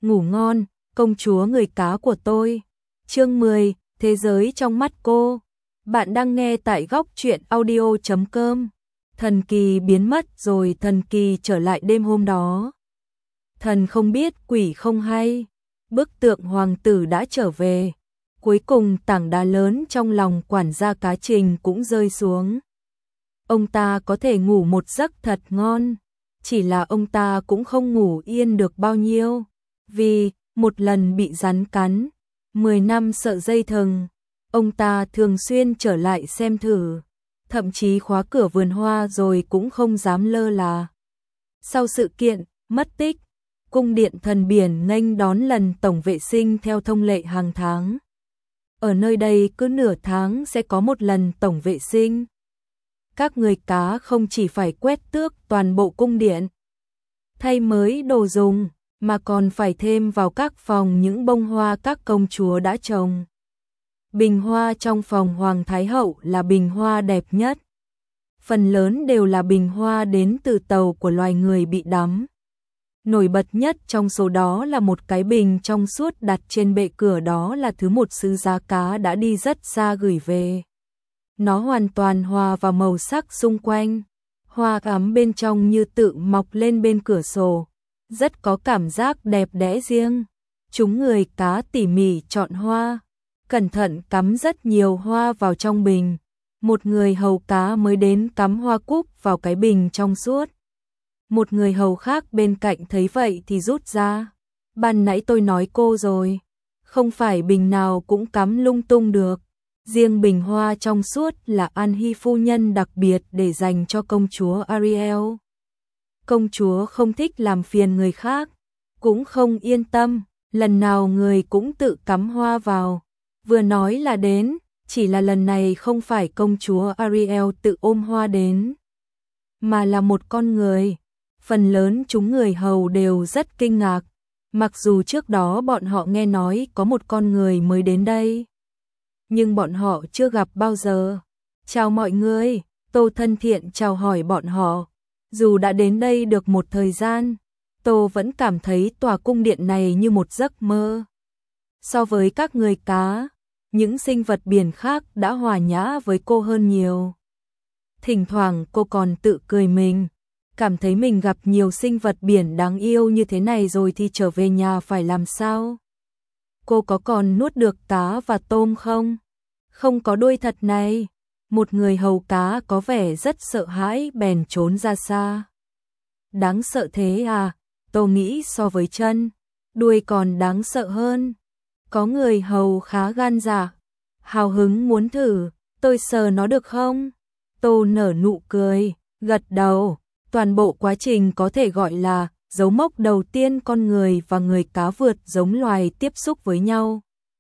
ngủ ngon, công chúa người cá của tôi. Chương 10, Thế giới trong mắt cô. Bạn đang nghe tại góc truyện audio.com. Thần kỳ biến mất rồi thần kỳ trở lại đêm hôm đó. Thần không biết quỷ không hay. Bức tượng hoàng tử đã trở về. Cuối cùng tảng đá lớn trong lòng quản gia Cá Trình cũng rơi xuống. Ông ta có thể ngủ một giấc thật ngon. Chỉ là ông ta cũng không ngủ yên được bao nhiêu. Vì một lần bị rắn cắn, 10 năm sợ dây thừng, ông ta thường xuyên trở lại xem thử. Thậm chí khóa cửa vườn hoa rồi cũng không dám lơ là. Sau sự kiện mất tích, cung điện thần biển nghênh đón lần tổng vệ sinh theo thông lệ hàng tháng. Ở nơi đây cứ nửa tháng sẽ có một lần tổng vệ sinh. Các người cá không chỉ phải quét tước toàn bộ cung điện, thay mới đồ dùng, mà còn phải thêm vào các phòng những bông hoa các công chúa đã trồng. Bình hoa trong phòng Hoàng Thái Hậu là bình hoa đẹp nhất. Phần lớn đều là bình hoa đến từ tàu của loài người bị đắm. Nổi bật nhất trong số đó là một cái bình trong suốt đặt trên bệ cửa, đó là thứ một sứ giá cá đã đi rất xa gửi về. Nó hoàn toàn hòa vào màu sắc xung quanh. Hoa ấm bên trong như tự mọc lên bên cửa sổ, rất có cảm giác đẹp đẽ riêng. Chúng người cá tỉ mỉ chọn hoa, cẩn thận cắm rất nhiều hoa vào trong bình. Một người hầu cá mới đến cắm hoa cúc vào cái bình trong suốt. Một người hầu khác bên cạnh thấy vậy thì rút ra. Ban nãy tôi nói cô rồi, không phải bình nào cũng cắm lung tung được. Riêng bình hoa trong suốt là An Hy phu nhân đặc biệt để dành cho công chúa Ariel. Công chúa không thích làm phiền người khác, cũng không yên tâm, lần nào người cũng tự cắm hoa vào. Vừa nói là đến, chỉ là lần này không phải công chúa Ariel tự ôm hoa đến, mà là một con người. Phần lớn chúng người hầu đều rất kinh ngạc, mặc dù trước đó bọn họ nghe nói có một con người mới đến đây, nhưng bọn họ chưa gặp bao giờ. Chào mọi người, Tô thân thiện chào hỏi bọn họ. Dù đã đến đây được một thời gian, Tô vẫn cảm thấy tòa cung điện này như một giấc mơ. So với các người cá, những sinh vật biển khác đã hòa nhã với cô hơn nhiều. Thỉnh thoảng cô còn tự cười mình, cảm thấy mình gặp nhiều sinh vật biển đáng yêu như thế này rồi thì trở về nhà phải làm sao? Cô có còn nuốt được cá và tôm không? Không có đuôi thật này. Một người hầu cá có vẻ rất sợ hãi bèn trốn ra xa. Đáng sợ thế à? Tô nghĩ so với chân, đuôi còn đáng sợ hơn. Có người hầu khá gan dạ, hào hứng muốn thử. Tôi sờ nó được không? Tô nở nụ cười, gật đầu. Toàn bộ quá trình có thể gọi là dấu mốc đầu tiên con người và người cá vượt giống loài tiếp xúc với nhau.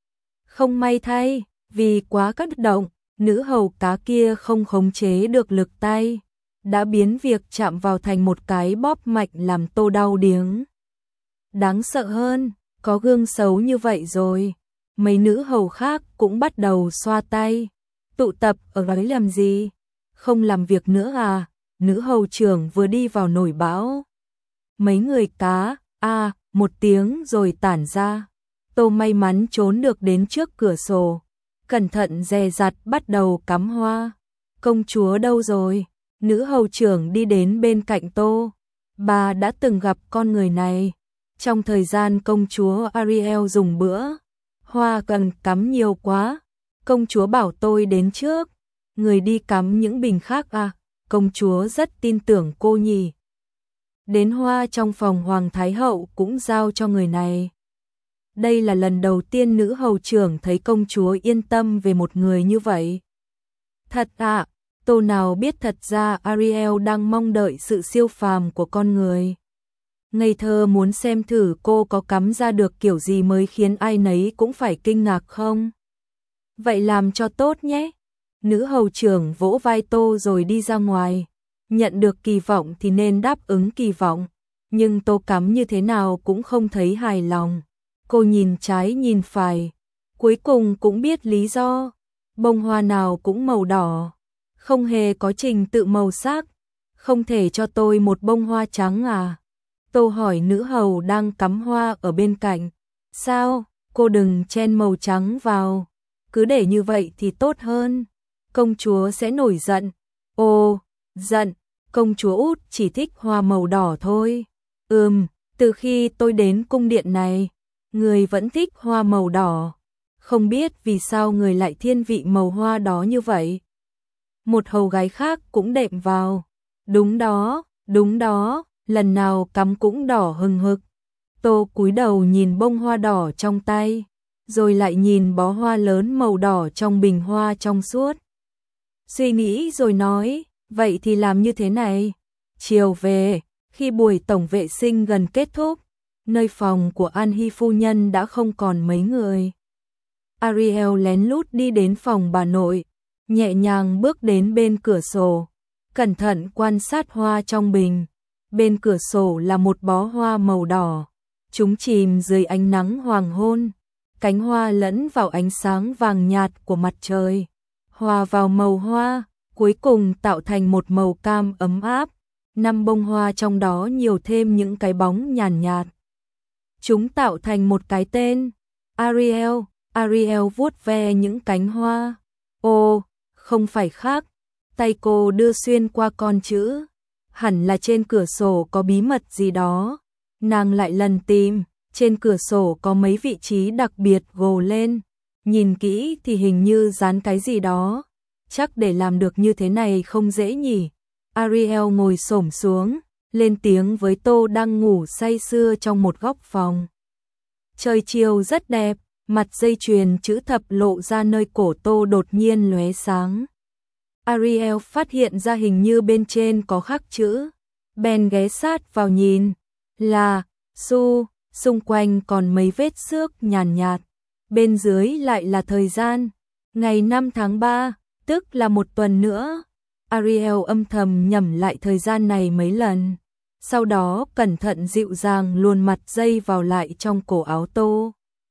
Không may thay, vì quá kích động, nữ hầu cá kia không khống chế được lực tay, đã biến việc chạm vào thành một cái bóp mạnh làm Tô đau điếng. Đáng sợ hơn, có gương xấu như vậy rồi. Mấy nữ hầu khác cũng bắt đầu xoa tay. Tụ tập ở đấy làm gì? Không làm việc nữa à? Nữ hầu trưởng vừa đi vào nổi bão. Mấy người cá, một tiếng rồi tản ra. Tô may mắn trốn được đến trước cửa sổ, cẩn thận dè dặt bắt đầu cắm hoa. Công chúa đâu rồi? Nữ hầu trưởng đi đến bên cạnh Tô. Bà đã từng gặp con người này. Trong thời gian công chúa Ariel dùng bữa, hoa cần cắm nhiều quá. Công chúa bảo tôi đến trước. Người đi cắm những bình khác à? Công chúa rất tin tưởng cô nhỉ. Đến hoa trong phòng Hoàng Thái Hậu cũng giao cho người này. Đây là lần đầu tiên nữ hầu trưởng thấy công chúa yên tâm về một người như vậy. Thật ạ, Tô nào biết thật ra Ariel đang mong đợi sự siêu phàm của con người. Ngây thơ muốn xem thử cô có cắm ra được kiểu gì mới khiến ai nấy cũng phải kinh ngạc không? Vậy làm cho tốt nhé. Nữ hầu trưởng vỗ vai Tô rồi đi ra ngoài. Nhận được kỳ vọng thì nên đáp ứng kỳ vọng, nhưng Tô cắm như thế nào cũng không thấy hài lòng. Cô nhìn trái nhìn phải, cuối cùng cũng biết lý do. Bông hoa nào cũng màu đỏ, không hề có trình tự màu sắc. Không thể cho tôi một bông hoa trắng à? Tô hỏi nữ hầu đang cắm hoa ở bên cạnh. Sao, cô đừng chen màu trắng vào. Cứ để như vậy thì tốt hơn. Công chúa sẽ nổi giận. Ồ, giận, công chúa út chỉ thích hoa màu đỏ thôi. Từ khi tôi đến cung điện này, người vẫn thích hoa màu đỏ. Không biết vì sao người lại thiên vị màu hoa đó như vậy. Một hầu gái khác cũng đệm vào. Đúng đó, lần nào cắm cũng đỏ hừng hực. Tô cúi đầu nhìn bông hoa đỏ trong tay, rồi lại nhìn bó hoa lớn màu đỏ trong bình hoa trong suốt. Suy nghĩ rồi nói, vậy thì làm như thế này. Chiều về, khi buổi tổng vệ sinh gần kết thúc, nơi phòng của An Hy phu nhân đã không còn mấy người. Ariel lén lút đi đến phòng bà nội, nhẹ nhàng bước đến bên cửa sổ, cẩn thận quan sát hoa trong bình. Bên cửa sổ là một bó hoa màu đỏ, chúng chìm dưới ánh nắng hoàng hôn, cánh hoa lẫn vào ánh sáng vàng nhạt của mặt trời, hòa vào màu hoa, cuối cùng tạo thành một màu cam ấm áp. 5 bông hoa trong đó nhiều thêm những cái bóng nhàn nhạt. Chúng tạo thành một cái tên, Ariel. Ariel vuốt ve những cánh hoa. Ồ, không phải khác. Tay cô đưa xuyên qua con chữ. Hẳn là trên cửa sổ có bí mật gì đó. Nàng lại lần tìm, trên cửa sổ có mấy vị trí đặc biệt gồ lên. Nhìn kỹ thì hình như dán cái gì đó. Chắc để làm được như thế này không dễ nhỉ. Ariel ngồi xổm xuống, lên tiếng với Tô đang ngủ say sưa trong một góc phòng. Trời chiều rất đẹp, mặt dây chuyền chữ thập lộ ra nơi cổ Tô đột nhiên lóe sáng. Ariel phát hiện ra hình như bên trên có khắc chữ, bèn ghé sát vào nhìn, là Su, xung quanh còn mấy vết xước nhàn nhạt, bên dưới lại là thời gian, ngày 5 tháng 3, tức là một tuần nữa. Ariel âm thầm nhẩm lại thời gian này mấy lần, sau đó cẩn thận dịu dàng luồn mặt dây vào lại trong cổ áo Tô.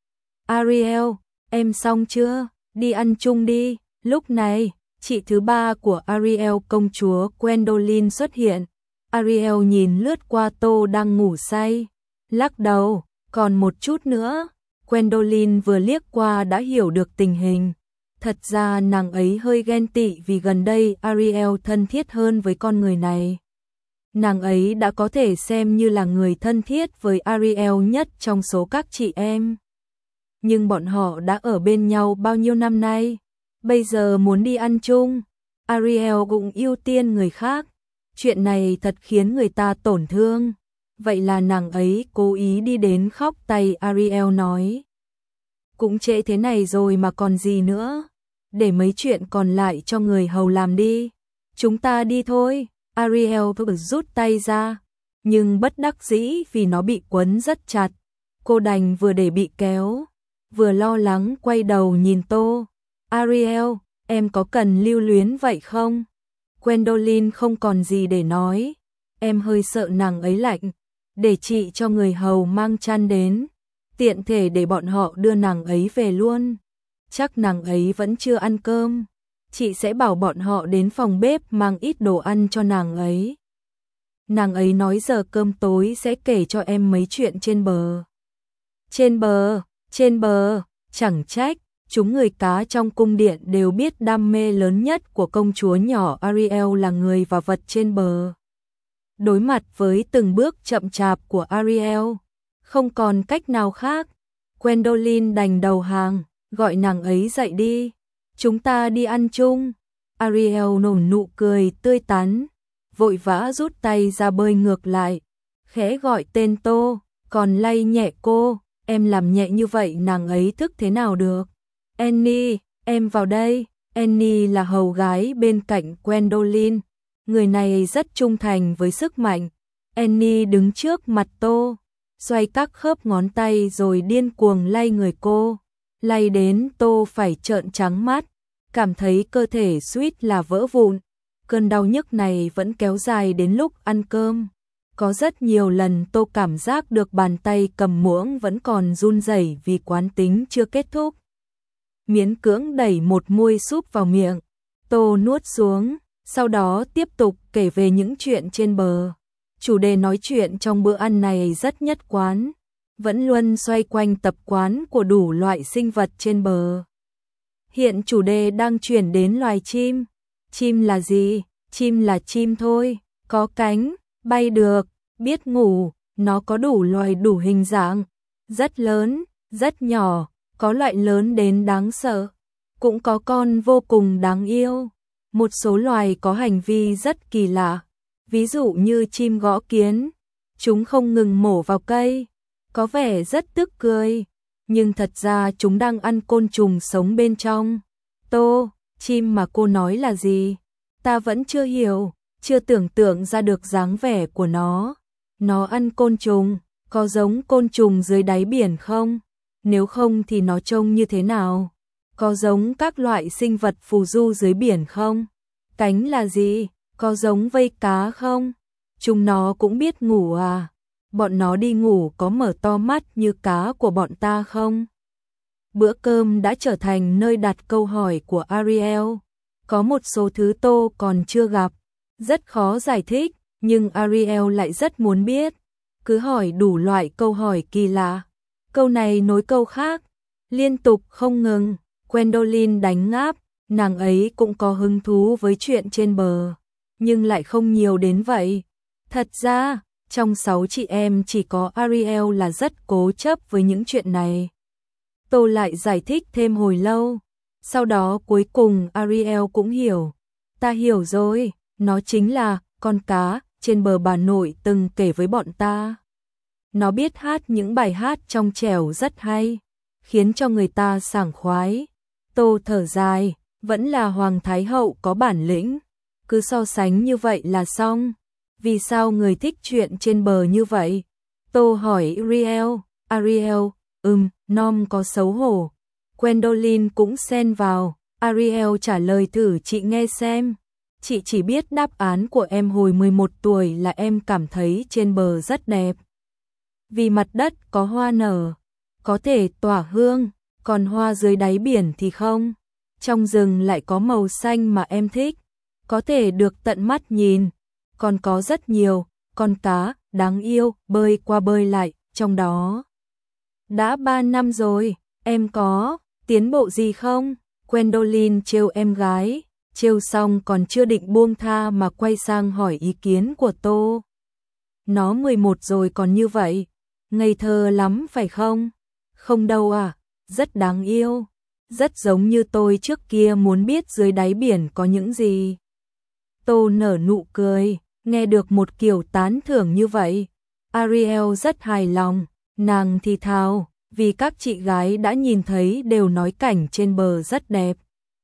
Ariel, em xong chưa? Đi ăn chung đi. Lúc này, chị thứ ba của Ariel, công chúa Gwendoline xuất hiện. Ariel nhìn lướt qua Tô đang ngủ say, lắc đầu, còn một chút nữa. Gwendoline vừa liếc qua đã hiểu được tình hình. Thật ra nàng ấy hơi ghen tị vì gần đây Ariel thân thiết hơn với con người này. Nàng ấy đã có thể xem như là người thân thiết với Ariel nhất trong số các chị em. Nhưng bọn họ đã ở bên nhau bao nhiêu năm nay, bây giờ muốn đi ăn chung, Ariel cũng ưu tiên người khác. Chuyện này thật khiến người ta tổn thương. Vậy là nàng ấy cố ý đi đến khóc tay Ariel nói. Cũng trễ thế này rồi mà còn gì nữa, để mấy chuyện còn lại cho người hầu làm đi. Chúng ta đi thôi. Ariel vừa rút tay ra, nhưng bất đắc dĩ vì nó bị quấn rất chặt. Cô đành vừa để bị kéo, vừa lo lắng quay đầu nhìn Tô. Ariel, em có cần lưu luyến vậy không? Gwendoline không còn gì để nói. Em hơi sợ nàng ấy lạnh, để chị cho người hầu mang chăn đến, tiện thể để bọn họ đưa nàng ấy về luôn. Chắc nàng ấy vẫn chưa ăn cơm. Chị sẽ bảo bọn họ đến phòng bếp mang ít đồ ăn cho nàng ấy. Nàng ấy nói giờ cơm tối sẽ kể cho em mấy chuyện trên bờ. Trên bờ, chẳng trách, chúng người cá trong cung điện đều biết đam mê lớn nhất của công chúa nhỏ Ariel là người và vật trên bờ. Đối mặt với từng bước chậm chạp của Ariel, không còn cách nào khác, Gwendoline đành đầu hàng, gọi nàng ấy dậy đi. Chúng ta đi ăn chung. Ariel nở nụ cười tươi tắn, vội vã rút tay ra bơi ngược lại, khẽ gọi tên Tô, còn lay nhẹ cô. Em làm nhẹ như vậy nàng ấy thức thế nào được? Annie, em vào đây. Annie là hầu gái bên cạnh Gwendoline. Người này rất trung thành với sức mạnh. Annie đứng trước mặt Tô, xoay các khớp ngón tay rồi điên cuồng lay người cô. Lay đến Tô phải trợn trắng mắt, cảm thấy cơ thể suýt là vỡ vụn. Cơn đau nhức này vẫn kéo dài đến lúc ăn cơm. Có rất nhiều lần Tô cảm giác được bàn tay cầm muỗng vẫn còn run rẩy vì quán tính chưa kết thúc. Miễn cưỡng đẩy một muôi súp vào miệng, Tô nuốt xuống, sau đó tiếp tục kể về những chuyện trên bờ. Chủ đề nói chuyện trong bữa ăn này rất nhất quán, vẫn luôn xoay quanh tập quán của đủ loại sinh vật trên bờ. Hiện chủ đề đang chuyển đến loài chim. Chim là gì? Chim là chim thôi, có cánh, bay được, biết ngủ, nó có đủ loài đủ hình dạng, rất lớn, rất nhỏ, có loại lớn đến đáng sợ, cũng có con vô cùng đáng yêu. Một số loài có hành vi rất kỳ lạ, ví dụ như chim gõ kiến, chúng không ngừng mổ vào cây, có vẻ rất tức cười, nhưng thật ra chúng đang ăn côn trùng sống bên trong. Tô, chim mà cô nói là gì? Ta vẫn chưa hiểu, chưa tưởng tượng ra được dáng vẻ của nó. Nó ăn côn trùng, có giống côn trùng dưới đáy biển không? Nếu không thì nó trông như thế nào? Có giống các loại sinh vật phù du dưới biển không? Cánh là gì? Có giống vây cá không? Chúng nó cũng biết ngủ à? Bọn nó đi ngủ có mở to mắt như cá của bọn ta không? Bữa cơm đã trở thành nơi đặt câu hỏi của Ariel. Có một số thứ Tô còn chưa gặp, rất khó giải thích, nhưng Ariel lại rất muốn biết. Cứ hỏi đủ loại câu hỏi kỳ lạ. Câu này nối câu khác, liên tục không ngừng. Gwendolyn đánh ngáp, nàng ấy cũng có hứng thú với chuyện trên bờ, nhưng lại không nhiều đến vậy. Thật ra, trong 6 chị em chỉ có Ariel là rất cố chấp với những chuyện này. Tô lại giải thích thêm hồi lâu, sau đó cuối cùng Ariel cũng hiểu. Ta hiểu rồi, nó chính là con cá trên bờ bà nội từng kể với bọn ta. Nó biết hát những bài hát trong trẻo rất hay, khiến cho người ta sảng khoái. Tô thở dài, vẫn là Hoàng Thái Hậu có bản lĩnh, cứ so sánh như vậy là xong. Vì sao người thích chuyện trên bờ như vậy? Tô hỏi Ariel, Nom có xấu hổ. Gwendolyn cũng xen vào, Ariel trả lời thử chị nghe xem. Chị chỉ biết đáp án của em hồi 11 tuổi là em cảm thấy trên bờ rất đẹp. Vì mặt đất có hoa nở, có thể tỏa hương, còn hoa dưới đáy biển thì không. Trong rừng lại có màu xanh mà em thích, có thể được tận mắt nhìn. Còn có rất nhiều con cá đáng yêu bơi qua bơi lại trong đó. Đã 3 năm rồi, em có tiến bộ gì không? Gwendolyn trêu em gái, trêu xong còn chưa định buông tha mà quay sang hỏi ý kiến của Tô. Nó 11 rồi còn như vậy, ngây thơ lắm phải không? Không đâu à, rất đáng yêu, rất giống như tôi trước kia muốn biết dưới đáy biển có những gì. Tô nở nụ cười, nghe được một kiểu tán thưởng như vậy. Ariel rất hài lòng, nàng thì thào, vì các chị gái đã nhìn thấy đều nói cảnh trên bờ rất đẹp.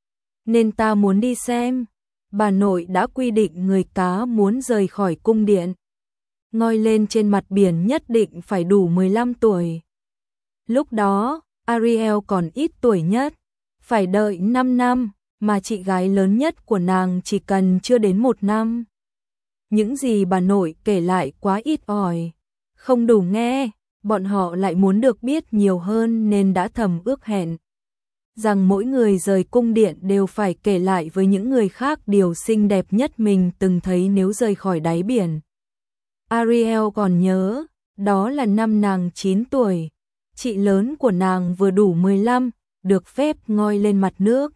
Nên ta muốn đi xem. Bà nội đã quy định người cá muốn rời khỏi cung điện, ngoi lên trên mặt biển nhất định phải đủ 15 tuổi. Lúc đó, Ariel còn ít tuổi nhất, phải đợi 5 năm, mà chị gái lớn nhất của nàng chỉ cần chưa đến 1 năm. Những gì bà nội kể lại quá ít ỏi, không đủ nghe, bọn họ lại muốn được biết nhiều hơn nên đã thầm ước hẹn rằng mỗi người rời cung điện đều phải kể lại với những người khác điều xinh đẹp nhất mình từng thấy nếu rời khỏi đáy biển. Ariel còn nhớ, đó là năm nàng 9 tuổi, chị lớn của nàng vừa đủ 15, được phép ngoi lên mặt nước.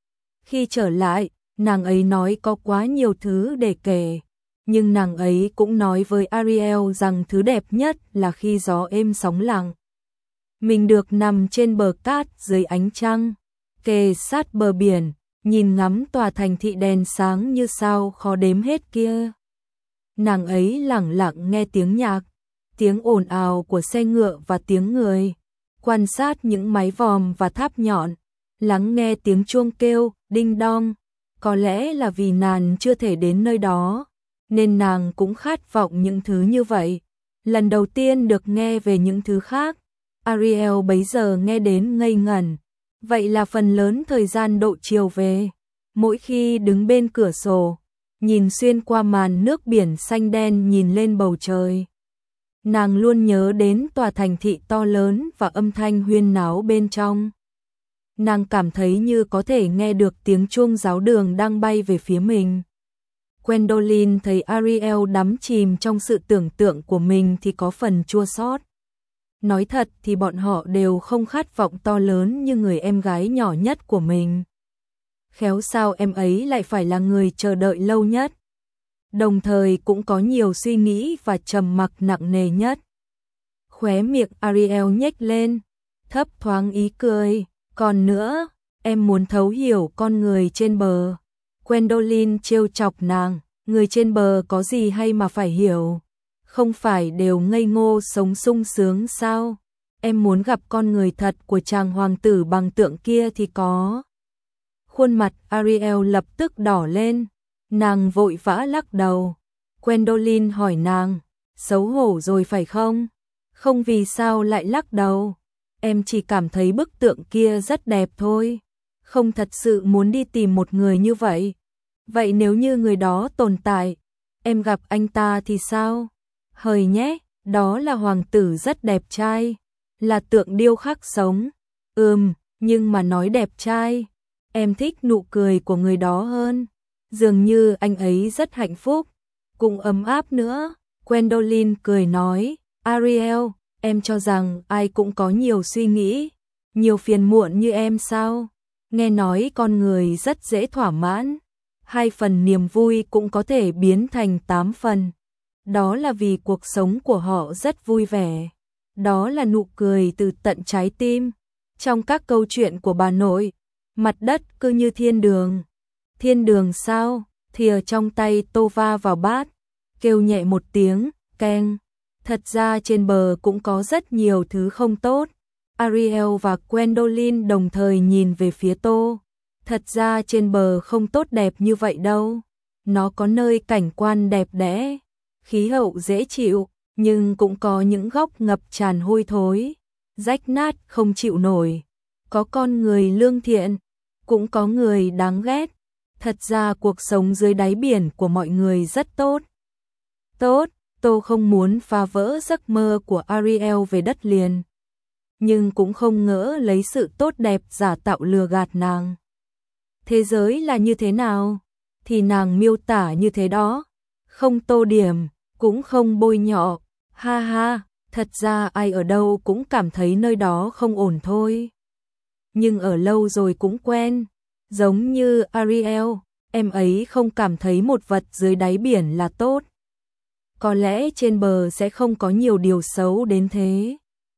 Khi trở lại, nàng ấy nói có quá nhiều thứ để kể, nhưng nàng ấy cũng nói với Ariel rằng thứ đẹp nhất là khi gió êm sóng lặng. Mình được nằm trên bờ cát dưới ánh trăng, kề sát bờ biển, nhìn ngắm tòa thành thị đèn sáng như sao khó đếm hết kia. Nàng ấy lẳng lặng nghe tiếng nhạc, tiếng ồn ào của xe ngựa và tiếng người, quan sát những mái vòm và tháp nhọn, lắng nghe tiếng chuông kêu, đinh đong. Có lẽ là vì nàng chưa thể đến nơi đó, nên nàng cũng khát vọng những thứ như vậy. Lần đầu tiên được nghe về những thứ khác, Ariel bấy giờ nghe đến ngây ngẩn. Vậy là phần lớn thời gian độ chiều về, mỗi khi đứng bên cửa sổ, nhìn xuyên qua màn nước biển xanh đen nhìn lên bầu trời, nàng luôn nhớ đến tòa thành thị to lớn và âm thanh huyên náo bên trong. Nàng cảm thấy như có thể nghe được tiếng chuông giáo đường đang bay về phía mình. Gwendoline thấy Ariel đắm chìm trong sự tưởng tượng của mình thì có phần chua xót. Nói thật thì bọn họ đều không khát vọng to lớn như người em gái nhỏ nhất của mình. Khéo sao em ấy lại phải là người chờ đợi lâu nhất. Đồng thời cũng có nhiều suy nghĩ và trầm mặc nặng nề nhất. Khóe miệng Ariel nhếch lên, thấp thoáng ý cười. Còn nữa, em muốn thấu hiểu con người trên bờ. Gwendoline trêu chọc nàng, người trên bờ có gì hay mà phải hiểu. Không phải đều ngây ngô sống sung sướng sao? Em muốn gặp con người thật của chàng hoàng tử bằng tượng kia thì có. Khuôn mặt Ariel lập tức đỏ lên, nàng vội vã lắc đầu. Gwendoline hỏi nàng, xấu hổ rồi phải không? Không, vì sao lại lắc đầu? Em chỉ cảm thấy bức tượng kia rất đẹp thôi. Không thật sự muốn đi tìm một người như vậy. Vậy nếu như người đó tồn tại, em gặp anh ta thì sao? Hời nhé, đó là hoàng tử rất đẹp trai, là tượng điêu khắc sống. Nhưng mà nói đẹp trai, em thích nụ cười của người đó hơn. Dường như anh ấy rất hạnh phúc, cũng ấm áp nữa. Gwendoline cười nói, Ariel, em cho rằng ai cũng có nhiều suy nghĩ, nhiều phiền muộn như em sao? Nghe nói con người rất dễ thỏa mãn, 2 phần niềm vui cũng có thể biến thành 8 phần. Đó là vì cuộc sống của họ rất vui vẻ. Đó là nụ cười từ tận trái tim. Trong các câu chuyện của bà nội, mặt đất cứ như thiên đường. Thiên đường sao? Thìa trong tay tô va vào bát, kêu nhẹ một tiếng, keng. Thật ra trên bờ cũng có rất nhiều thứ không tốt. Ariel và Gwendoline đồng thời nhìn về phía Tô. Thật ra trên bờ không tốt đẹp như vậy đâu. Nó có nơi cảnh quan đẹp đẽ, khí hậu dễ chịu, nhưng cũng có những góc ngập tràn hôi thối, rách nát không chịu nổi. Có con người lương thiện, cũng có người đáng ghét. Thật ra cuộc sống dưới đáy biển của mọi người rất tốt. Tô không muốn phá vỡ giấc mơ của Ariel về đất liền, nhưng cũng không ngỡ lấy sự tốt đẹp giả tạo lừa gạt nàng. Thế giới là như thế nào? Thì nàng miêu tả như thế đó. Không tô điểm, cũng không bôi nhọ. Ha ha, thật ra ai ở đâu cũng cảm thấy nơi đó không ổn thôi. Nhưng ở lâu rồi cũng quen. Giống như Ariel, em ấy không cảm thấy một vật dưới đáy biển là tốt. Có lẽ trên bờ sẽ không có nhiều điều xấu đến thế.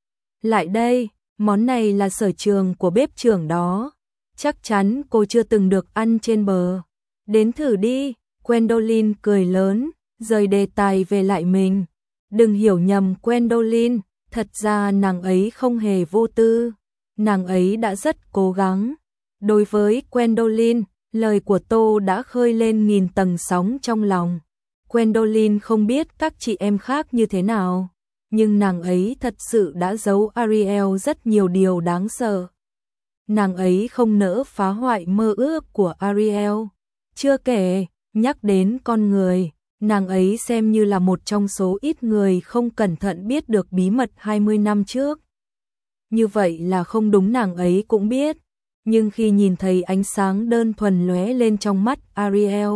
Lại đây, món này là sở trường của bếp trưởng đó. Chắc chắn cô chưa từng được ăn trên bờ. Đến thử đi. Gwendoline cười lớn, rời đề tài về lại mình. Đừng hiểu nhầm Gwendoline, thật ra nàng ấy không hề vô tư. Nàng ấy đã rất cố gắng. Đối với Gwendoline, lời của Tô đã khơi lên nghìn tầng sóng trong lòng. Gwendoline không biết các chị em khác như thế nào, nhưng nàng ấy thật sự đã giấu Ariel rất nhiều điều đáng sợ. Nàng ấy không nỡ phá hoại mơ ước của Ariel. Chưa kể, nhắc đến con người, nàng ấy xem như là một trong số ít người không cẩn thận biết được bí mật 20 năm trước. Như vậy là không đúng, nàng ấy cũng biết. Nhưng khi nhìn thấy ánh sáng đơn thuần lóe lên trong mắt Ariel,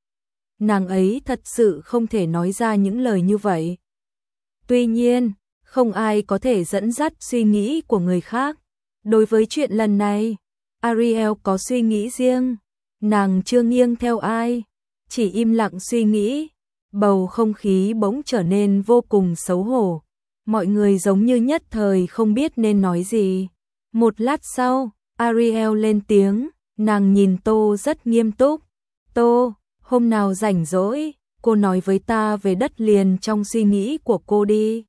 nàng ấy thật sự không thể nói ra những lời như vậy. Tuy nhiên, không ai có thể dẫn dắt suy nghĩ của người khác. Đối với chuyện lần này, Ariel có suy nghĩ riêng. Nàng chưa nghiêng theo ai, chỉ im lặng suy nghĩ. Bầu không khí bỗng trở nên vô cùng xấu hổ. Mọi người giống như nhất thời không biết nên nói gì. Một lát sau, Ariel lên tiếng, nàng nhìn Tô rất nghiêm túc. Tô, hôm nào rảnh rỗi, cô nói với ta về đất liền trong suy nghĩ của cô đi.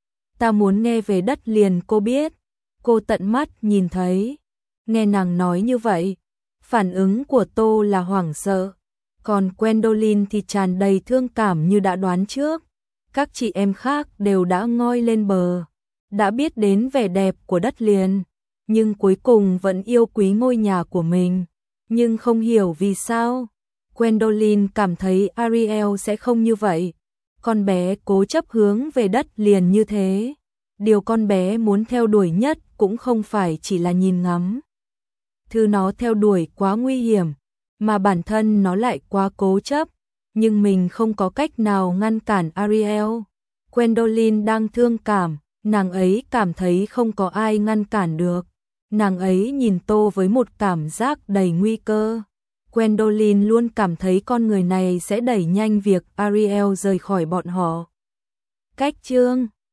Ta muốn nghe về đất liền cô biết, cô tận mắt nhìn thấy. Nghe nàng nói như vậy, phản ứng của Tô là hoảng sợ, còn Gwendoline thì tràn đầy thương cảm như đã đoán trước. Các chị em khác đều đã ngoi lên bờ, đã biết đến vẻ đẹp của đất liền, nhưng cuối cùng vẫn yêu quý ngôi nhà của mình. Nhưng không hiểu vì sao, Gwendoline cảm thấy Ariel sẽ không như vậy. Con bé cố chấp hướng về đất liền như thế. Điều con bé muốn theo đuổi nhất cũng không phải chỉ là nhìn ngắm. Thứ nó theo đuổi quá nguy hiểm, mà bản thân nó lại quá cố chấp. nhưng mình không có cách nào ngăn cản Ariel. Gwendoline đang thương cảm, nàng ấy cảm thấy không có ai ngăn cản được. Nàng ấy nhìn Tô với một cảm giác đầy nguy cơ. Gwendoline luôn cảm thấy con người này sẽ đẩy nhanh việc Ariel rời khỏi bọn họ. Cách chương